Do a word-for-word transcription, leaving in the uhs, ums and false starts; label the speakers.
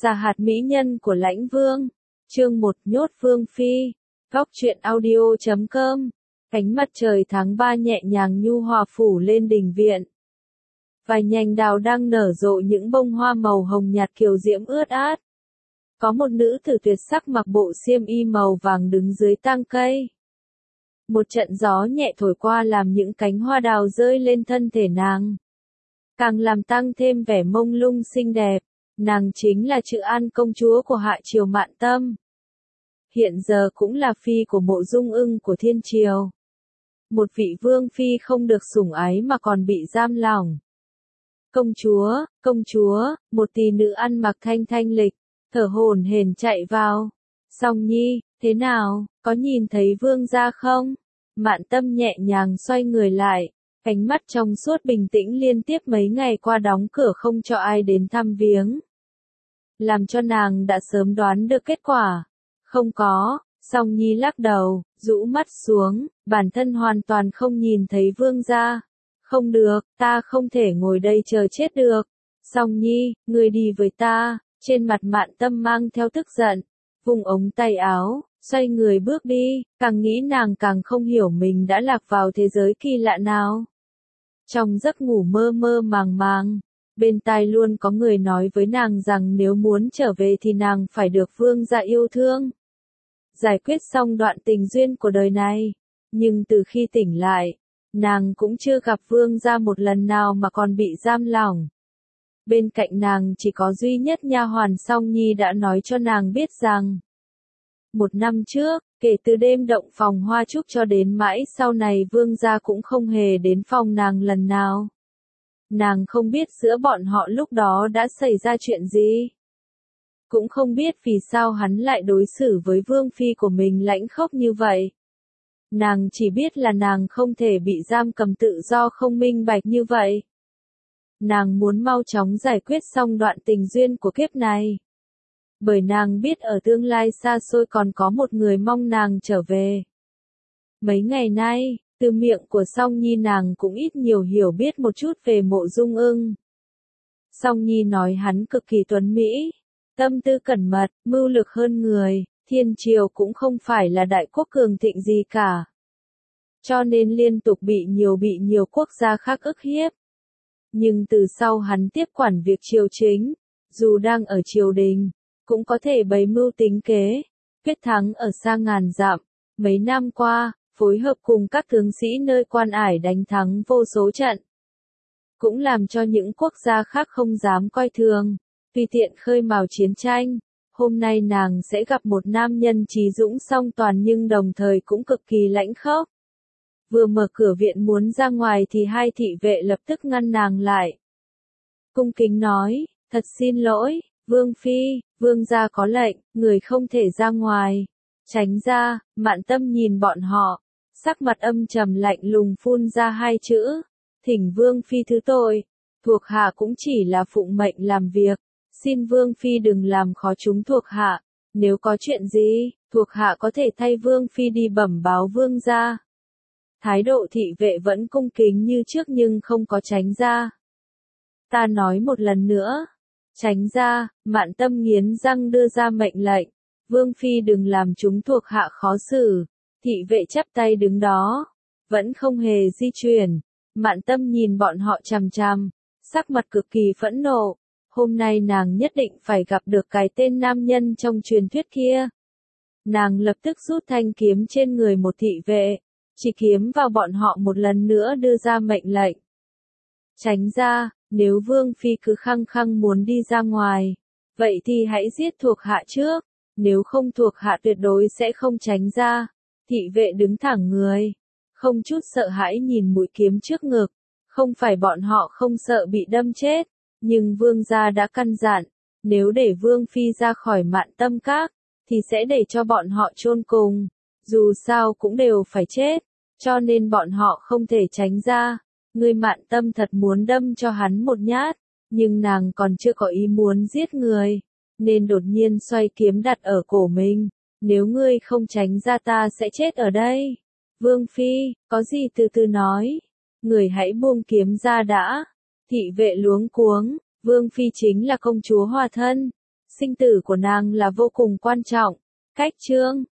Speaker 1: Giả hạt mỹ nhân của Lãnh Vương. Chương một Nhốt Vương Phi. Góc truyện audio chấm com. Ánh mặt trời tháng ba nhẹ nhàng nhu hòa phủ lên đình viện. Vài nhành đào đang nở rộ những bông hoa màu hồng nhạt kiều diễm ướt át. Có một nữ tử tuyệt sắc mặc bộ xiêm y màu vàng đứng dưới tang cây. Một trận gió nhẹ thổi qua làm những cánh hoa đào rơi lên thân thể nàng, càng làm tăng thêm vẻ mông lung xinh đẹp. Nàng chính là Trự An công chúa của Hạ Triều Mạn Tâm, hiện giờ cũng là phi của Mộ Dung Ưng của Thiên Triều. Một vị vương phi không được sủng ái mà còn bị giam lỏng. Công chúa, công chúa, một tỷ nữ ăn mặc thanh thanh lịch, thở hổn hển chạy vào. Song Nhi, thế nào, có nhìn thấy vương gia không? Mạn Tâm nhẹ nhàng xoay người lại, ánh mắt trong suốt bình tĩnh liên tiếp mấy ngày qua đóng cửa không cho ai đến thăm viếng, làm cho nàng đã sớm đoán được kết quả. Không có, Song Nhi lắc đầu, rũ mắt xuống, bản thân hoàn toàn không nhìn thấy vương gia. Không được, ta không thể ngồi đây chờ chết được. Song Nhi, ngươi đi với ta. Trên mặt Mạn Tâm mang theo tức giận, vùng ống tay áo, xoay người bước đi. Càng nghĩ nàng càng không hiểu mình đã lạc vào thế giới kỳ lạ nào. Trong giấc ngủ mơ mơ màng màng, bên tai luôn có người nói với nàng rằng nếu muốn trở về thì nàng phải được vương gia yêu thương, giải quyết xong đoạn tình duyên của đời này. Nhưng từ khi tỉnh lại, nàng cũng chưa gặp vương gia một lần nào mà còn bị giam lỏng. Bên cạnh nàng chỉ có duy nhất nha hoàn Song Nhi đã nói cho nàng biết rằng, một năm trước, kể từ đêm động phòng hoa trúc cho đến mãi sau này vương gia cũng không hề đến phòng nàng lần nào. Nàng không biết giữa bọn họ lúc đó đã xảy ra chuyện gì. Cũng không biết vì sao hắn lại đối xử với vương phi của mình lãnh khốc như vậy. Nàng chỉ biết là nàng không thể bị giam cầm tự do không minh bạch như vậy. Nàng muốn mau chóng giải quyết xong đoạn tình duyên của kiếp này. Bởi nàng biết ở tương lai xa xôi còn có một người mong nàng trở về. Mấy ngày nay, từ miệng của Song Nhi nàng cũng ít nhiều hiểu biết một chút về Mộ Dung Ưng. Song Nhi nói hắn cực kỳ tuấn mỹ, tâm tư cẩn mật, mưu lược hơn người. Thiên Triều cũng không phải là đại quốc cường thịnh gì cả, cho nên liên tục bị nhiều bị nhiều quốc gia khác ức hiếp. Nhưng từ sau hắn tiếp quản việc triều chính, dù đang ở triều đình, cũng có thể bày mưu tính kế, quyết thắng ở xa ngàn dặm. Mấy năm qua, phối hợp cùng các tướng sĩ nơi Quan Ải đánh thắng vô số trận, cũng làm cho những quốc gia khác không dám coi thường, tùy tiện khơi mào chiến tranh. Hôm nay nàng sẽ gặp một nam nhân trí dũng song toàn nhưng đồng thời cũng cực kỳ lãnh khốc. Vừa mở cửa viện muốn ra ngoài thì hai thị vệ lập tức ngăn nàng lại. Cung kính nói, thật xin lỗi, Vương Phi, Vương gia có lệnh, người không thể ra ngoài. Tránh ra. Mạn Tâm nhìn bọn họ, sắc mặt âm trầm lạnh lùng phun ra hai chữ, thỉnh Vương Phi thứ tội, thuộc hạ cũng chỉ là phụng mệnh làm việc. Xin Vương Phi đừng làm khó chúng thuộc hạ, nếu có chuyện gì, thuộc hạ có thể thay Vương Phi đi bẩm báo Vương gia. Thái độ thị vệ vẫn cung kính như trước nhưng không có tránh ra. Ta nói một lần nữa, tránh ra. Mạn Tâm nghiến răng đưa ra mệnh lệnh, Vương Phi đừng làm chúng thuộc hạ khó xử. Thị vệ chắp tay đứng đó, vẫn không hề di chuyển. Mạn Tâm nhìn bọn họ chằm chằm, sắc mặt cực kỳ phẫn nộ. Hôm nay nàng nhất định phải gặp được cái tên nam nhân trong truyền thuyết kia. Nàng lập tức rút thanh kiếm trên người một thị vệ, chỉ kiếm vào bọn họ một lần nữa đưa ra mệnh lệnh. Tránh ra. Nếu Vương Phi cứ khăng khăng muốn đi ra ngoài, vậy thì hãy giết thuộc hạ trước, nếu không thuộc hạ tuyệt đối sẽ không tránh ra. Thị vệ đứng thẳng người, không chút sợ hãi nhìn mũi kiếm trước ngực. Không phải bọn họ không sợ bị đâm chết, nhưng Vương gia đã căn dặn, nếu để Vương Phi ra khỏi Mạn Tâm Các, thì sẽ để cho bọn họ chôn cùng, dù sao cũng đều phải chết, cho nên bọn họ không thể tránh ra. Người Mạn Tâm thật muốn đâm cho hắn một nhát, nhưng nàng còn chưa có ý muốn giết người, nên đột nhiên xoay kiếm đặt ở cổ mình. Nếu ngươi không tránh ra ta sẽ chết ở đây. Vương Phi, có gì từ từ nói, người hãy buông kiếm ra đã. Thị vệ luống cuống, Vương Phi chính là công chúa hòa thân, Sinh tử của nàng là vô cùng quan trọng. Cách chương